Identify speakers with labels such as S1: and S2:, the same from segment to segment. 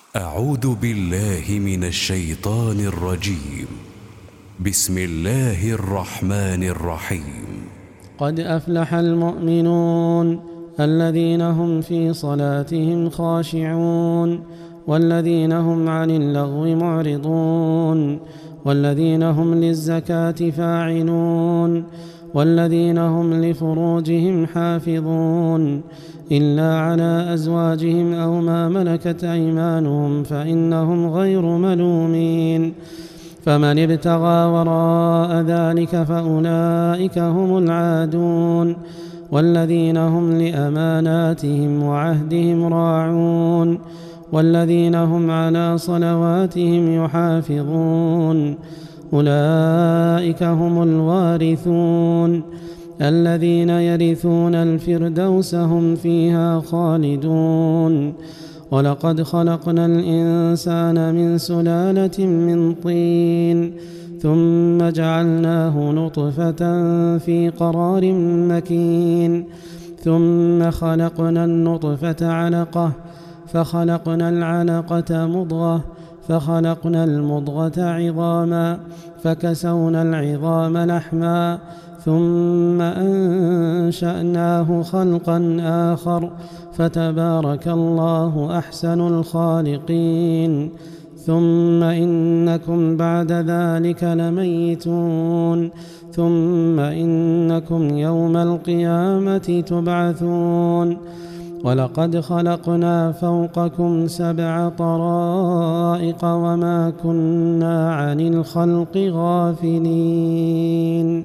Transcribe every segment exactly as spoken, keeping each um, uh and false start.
S1: أعوذ بالله من الشيطان الرجيم. بسم الله الرحمن الرحيم.
S2: قد أفلح المؤمنون الذين هم في صلاتهم خاشعون والذين هم عن اللغو معرضون والذين هم للزكاة فاعلون والذين هم لفروجهم حافظون إلا على أزواجهم أو ما ملكت أيمانهم فإنهم غير ملومين. فمن ابتغى وراء ذلك فأولئك هم العادون والذين هم لأماناتهم وعهدهم راعون والذين هم على صلواتهم يحافظون أولئك هم الوارثون الذين يرثون الفردوس هم فيها خالدون. ولقد خلقنا الإنسان من سلالة من طين ثم جعلناه نطفة في قرار مكين ثم خلقنا النطفة علقة فخلقنا العلقة مضغة فخلقنا المضغة عظاما فكسونا العظام لحما ثم أنشأناه خلقا آخر فتبارك الله أحسن الخالقين. ثم إنكم بعد ذلك لميتون ثم إنكم يوم القيامة تبعثون. ولقد خلقنا فوقكم سبع طرائق وما كنا عن الخلق غافلين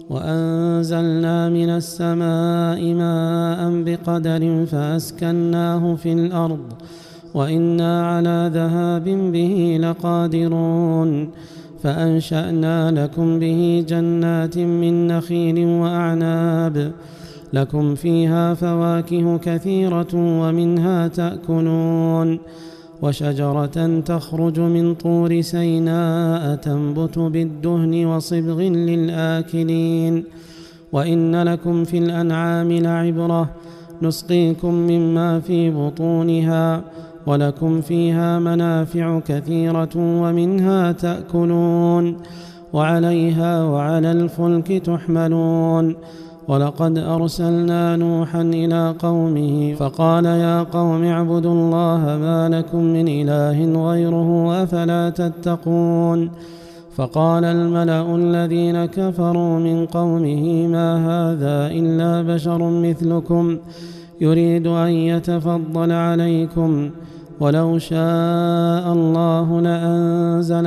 S2: وأنزلنا من السماء ماء بقدر فأسكناه في الأرض وإنا على ذهاب به لقادرون. فأنشأنا لكم به جنات من نخيل وأعناب لكم فيها فواكه كثيرة ومنها تأكلون وشجرة تخرج من طور سيناء تنبت بالدهن وصبغ للآكلين. وإن لكم في الأنعام لعبرة نسقيكم مما في بطونها ولكم فيها منافع كثيرة ومنها تأكلون وعليها وعلى الفلك تحملون. ولقد أرسلنا نوحا إلى قومه فقال يا قوم اعبدوا الله ما لكم من إله غيره أفلا تتقون. فقال الملأ الذين كفروا من قومه ما هذا إلا بشر مثلكم يريد أن يتفضل عليكم ولو شاء الله لأنزل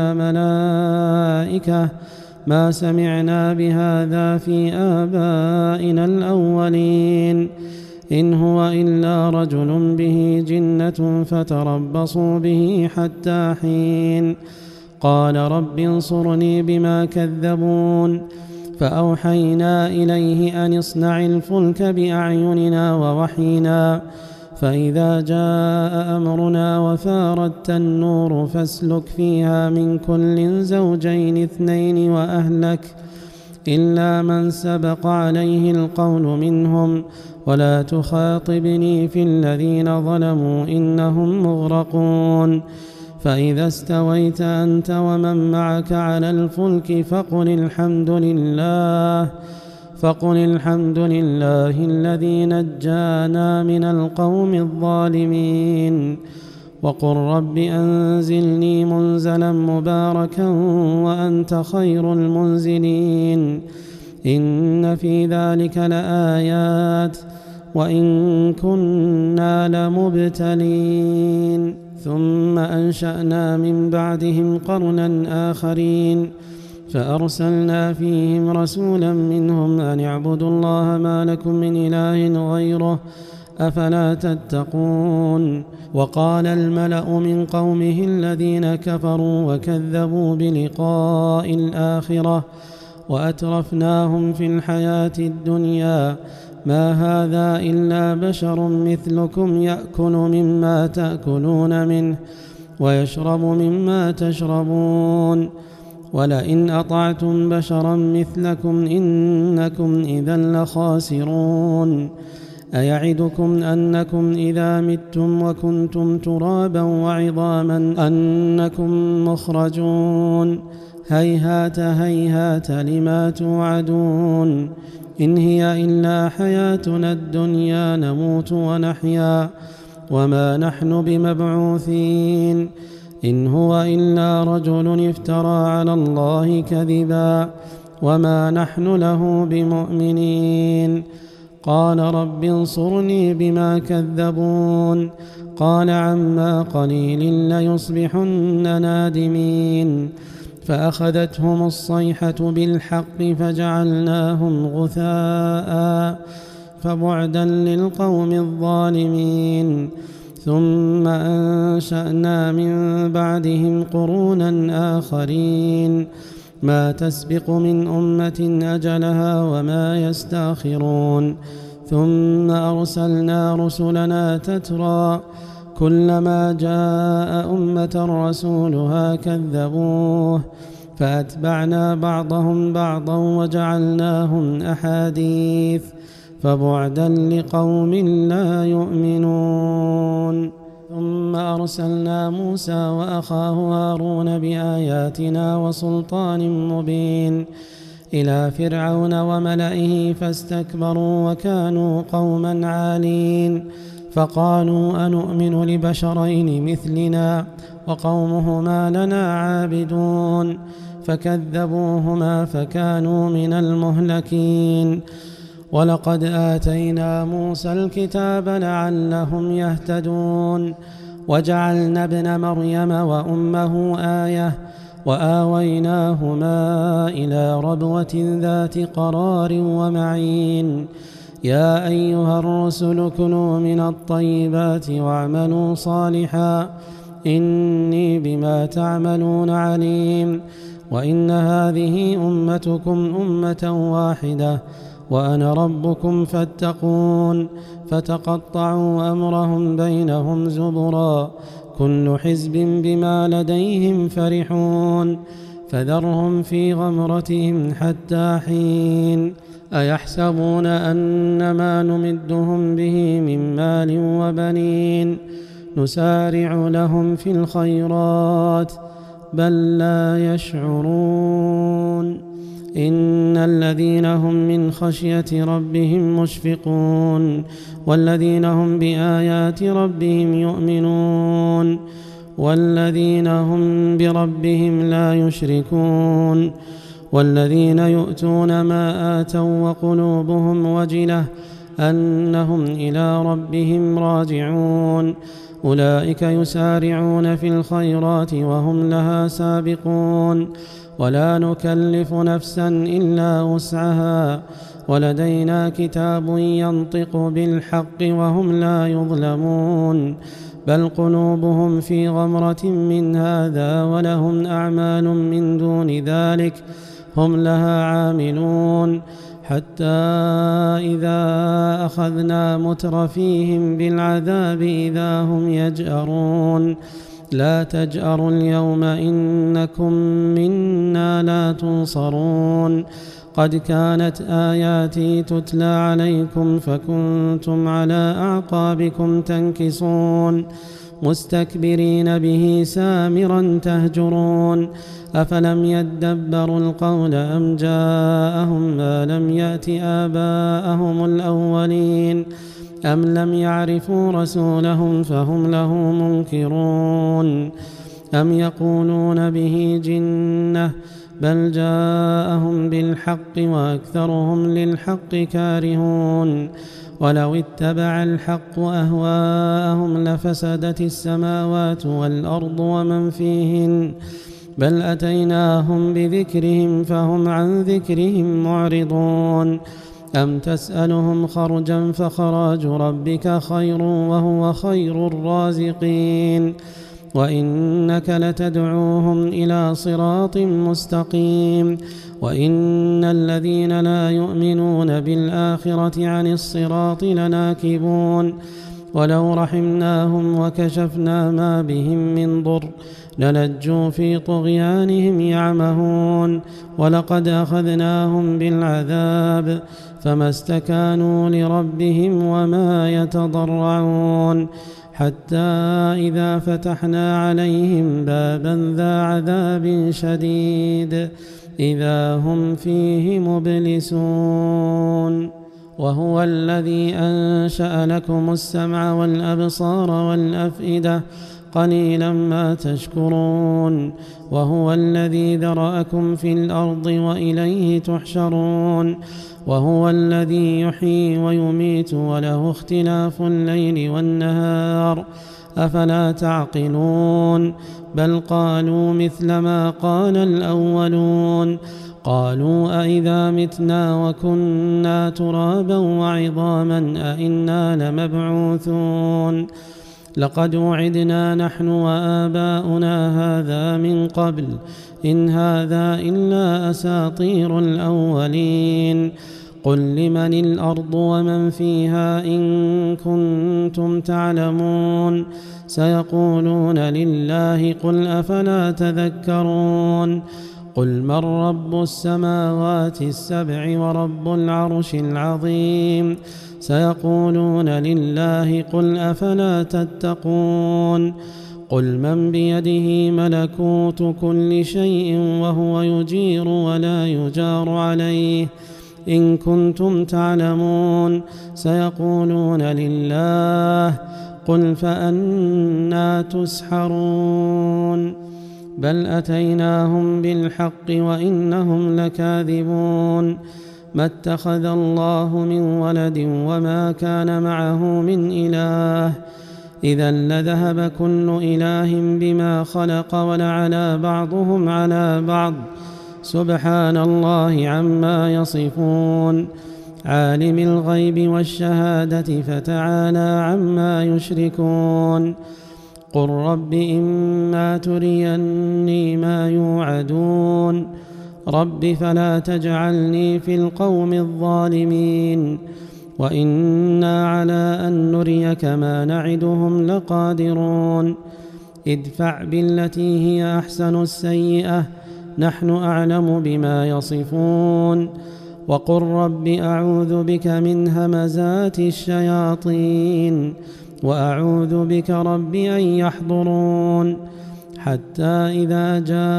S2: ملائكة ما سمعنا بهذا في آبائنا الأولين إن هو إلا رجل به جنة فتربصوا به حتى حين. قال رب انصرني بما كذبون. فأوحينا إليه أن اصنع الفلك بأعيننا ووحينا فإذا جاء أمرنا وفارت النور فاسلك فيها من كل زوجين اثنين وأهلك إلا من سبق عليه القول منهم ولا تخاطبني في الذين ظلموا إنهم مغرقون. فإذا استويت أنت ومن معك على الفلك فقل الحمد لله فقل الحمد لله الذي نجانا من القوم الظالمين. وقل رب أنزلني منزلا مباركا وأنت خير المنزلين. إن في ذلك لآيات وإن كنا لمبتلين. ثم أنشأنا من بعدهم قرنا آخرين فأرسلنا فيهم رسولا منهم أن اعبدوا الله ما لكم من إله غيره أفلا تتقون. وقال الملأ من قومه الذين كفروا وكذبوا بلقاء الآخرة وأترفناهم في الحياة الدنيا ما هذا إلا بشر مثلكم يأكل مما تأكلون منه ويشرب مما تشربون ولئن أطعتم بشرا مثلكم إنكم إذا لخاسرون. أيعدكم أنكم إذا متم وكنتم ترابا وعظاما أنكم مخرجون هيهات هيهات لما توعدون إن هي إلا حياتنا الدنيا نموت ونحيا وما نحن بمبعوثين إن هو إلا رجل افترى على الله كذبا وما نحن له بمؤمنين قال رب انصرني بما كذبون قال عما قليل ليصبحن نادمين فأخذتهم الصيحة بالحق فجعلناهم غثاء فبعدا للقوم الظالمين ثم أنشأنا من بعدهم قرونا آخرين ما تسبق من أمة أجلها وما يستأخرون ثم أرسلنا رسلنا تترى كلما جاء أمة رسولها كذبوه فأتبعنا بعضهم بعضا وجعلناهم أحاديث فبعدا لقوم لا يؤمنون ثم أرسلنا موسى وأخاه هارون بآياتنا وسلطان مبين إلى فرعون وملئه فاستكبروا وكانوا قوما عالين فقالوا أنؤمن لبشرين مثلنا وقومهما لنا عابدون فكذبوهما فكانوا من المهلكين ولقد آتينا موسى الكتاب لعلهم يهتدون وجعلنا ابن مريم وأمه آية وآويناهما إلى ربوة ذات قرار ومعين يا أيها الرسل كلوا من الطيبات واعملوا صالحا إني بما تعملون عليم وإن هذه أمتكم أمة واحدة وأنا ربكم فاتقون فتقطعوا أمرهم بينهم زبرا كل حزب بما لديهم فرحون فذرهم في غمرتهم حتى حين أيحسبون أن ما نمدهم به من مال وبنين نسارع لهم في الخيرات بل لا يشعرون إن الذين هم من خشية ربهم مشفقون والذين هم بآيات ربهم يؤمنون والذين هم بربهم لا يشركون والذين يؤتون ما آتوا وقلوبهم وجلة أنهم إلى ربهم راجعون أولئك يسارعون في الخيرات وهم لها سابقون ولا نكلف نفسا إلا وسعها ولدينا كتاب ينطق بالحق وهم لا يظلمون بل قلوبهم في غمرة من هذا ولهم أعمال من دون ذلك هم لها عاملون حتى إذا أخذنا مترفيهم بالعذاب إذا هم يجأرون لا تجأروا اليوم إنكم منا لا تنصرون قد كانت آياتي تتلى عليكم فكنتم على أعقابكم تنكصون مستكبرين به سامرا تهجرون أفلم يدبروا القول أم جاءهم ما لم يأت آباءهم الأولين أم لم يعرفوا رسولهم فهم له منكرون أم يقولون به جنة بل جاءهم بالحق وأكثرهم للحق كارهون ولو اتبع الحق أهواءهم لفسدت السماوات والأرض ومن فيهن بل أتيناهم بذكرهم فهم عن ذكرهم معرضون أم تسألهم خرجا فخراج ربك خير وهو خير الرازقين وإنك لتدعوهم إلى صراط مستقيم وإن الذين لا يؤمنون بالآخرة عن الصراط لناكبون ولو رحمناهم وكشفنا ما بهم من ضر للجوا في طغيانهم يعمهون ولقد أخذناهم بالعذاب فما استكانوا لربهم وما يتضرعون حتى إذا فتحنا عليهم بابا ذا عذاب شديد إذا هم فيه مبلسون وهو الذي أنشأ لكم السمع والأبصار والأفئدة قليلا ما تشكرون وهو الذي ذرأكم في الأرض وإليه تحشرون وهو الذي يحيي ويميت وله اختلاف الليل والنهار أفلا تعقلون بل قالوا مثل ما قال الأولون قالوا أئذا متنا وكنا ترابا وعظاما أئنا لمبعوثون لقد وعدنا نحن وآباؤنا هذا من قبل إن هذا إلا أساطير الأولين قل لمن الأرض ومن فيها إن كنتم تعلمون سيقولون لله قل أفلا تذكرون قل من رب السماوات السبع ورب العرش العظيم سيقولون لله قل أفلا تتقون قل من بيده ملكوت كل شيء وهو يجير ولا يجار عليه إن كنتم تعلمون سيقولون لله قل فأنى تسحرون بل أتيناهم بالحق وإنهم لكاذبون ما اتخذ الله من ولد وما كان معه من إله إذا لذهب كل إله بما خلق ولعلى بعضهم على بعض سبحان الله عما يصفون عالم الغيب والشهادة فتعالى عما يشركون قل رب إما تريني ما يوعدون رب فلا تجعلني في القوم الظالمين وإنا على أن نريك ما نعدهم لقادرون ادفع بالتي هي أحسن السيئة نحن أعلم بما يصفون وقل رب أعوذ بك من همزات الشياطين وأعوذ بك رب أن يحضرون حتى إذا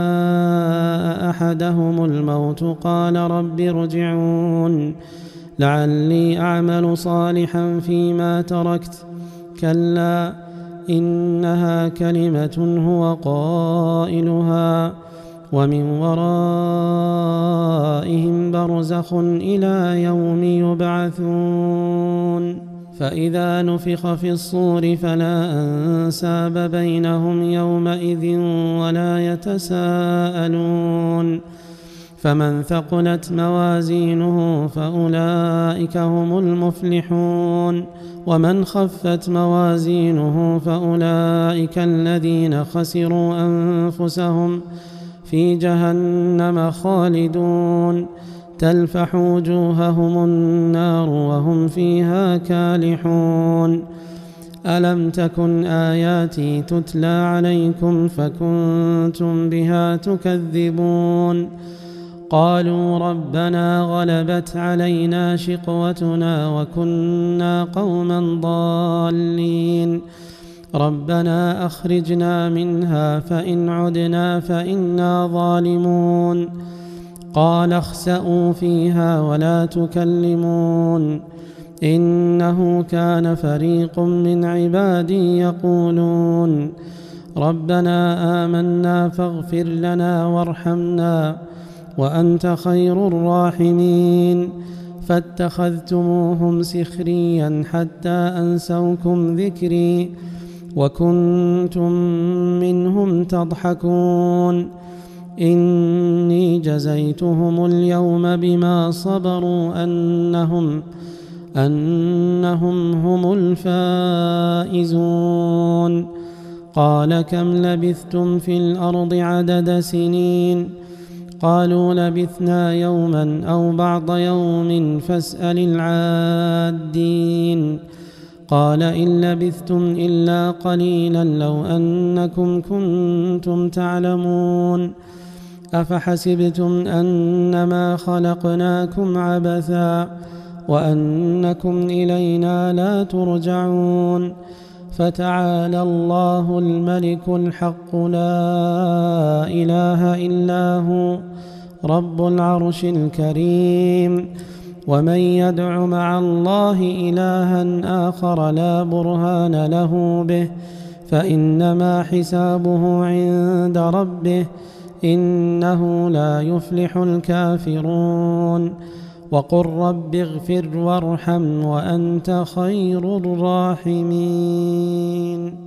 S2: جاء أحدهم الموت قال رب ارجعون لعلي أعمل صالحا فيما تركت كلا إنها كلمة هو قائلها ومن ورائهم برزخ إلى يوم يبعثون فإذا نفخ في الصور فلا أنساب بينهم يومئذ ولا يتساءلون فمن ثقلت موازينه فأولئك هم المفلحون ومن خفت موازينه فأولئك الذين خسروا أنفسهم في جهنم خالدون تلفح وجوههم النار وهم فيها كالحون ألم تكن آياتي تتلى عليكم فكنتم بها تكذبون قالوا ربنا غلبت علينا شقوتنا وكنا قوما ضالين ربنا أخرجنا منها فإن عدنا فإنا ظالمون قال اخسئوا فيها ولا تكلمون إنه كان فريق من عبادي يقولون ربنا آمنا فاغفر لنا وارحمنا وأنت خير الراحمين فاتخذتموهم سخريا حتى أنسوكم ذكري وكنتم منهم تضحكون إني جزيتهم اليوم بما صبروا أنهم أنهم هم الفائزون قال كم لبثتم في الأرض عدد سنين قالوا لبثنا يوما أو بعض يوم فاسأل العادين قال إن لبثتم إلا قليلا لو أنكم كنتم تعلمون أفحسبتم أنما خلقناكم عبثا وأنكم إلينا لا ترجعون فتعالى الله الملك الحق لا إله إلا هو رب العرش الكريم ومن يدع مع الله إلها آخر لا برهان له به فإنما حسابه عند ربه إنه لا يفلح الكافرون وقل رب اغفر وارحم وأنت خير الراحمين.